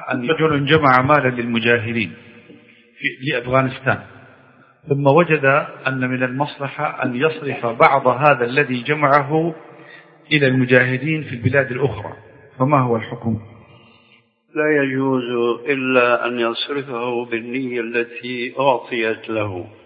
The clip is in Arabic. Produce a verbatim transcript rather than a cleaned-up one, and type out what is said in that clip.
أن رجل جمع مالا للمجاهدين في لأفغانستان، ثم وجد أن من المصلحة أن يصرف بعض هذا الذي جمعه إلى المجاهدين في البلاد الأخرى، فما هو الحكم؟ لا يجوز إلا أن يصرفه بالنية التي أعطيت له.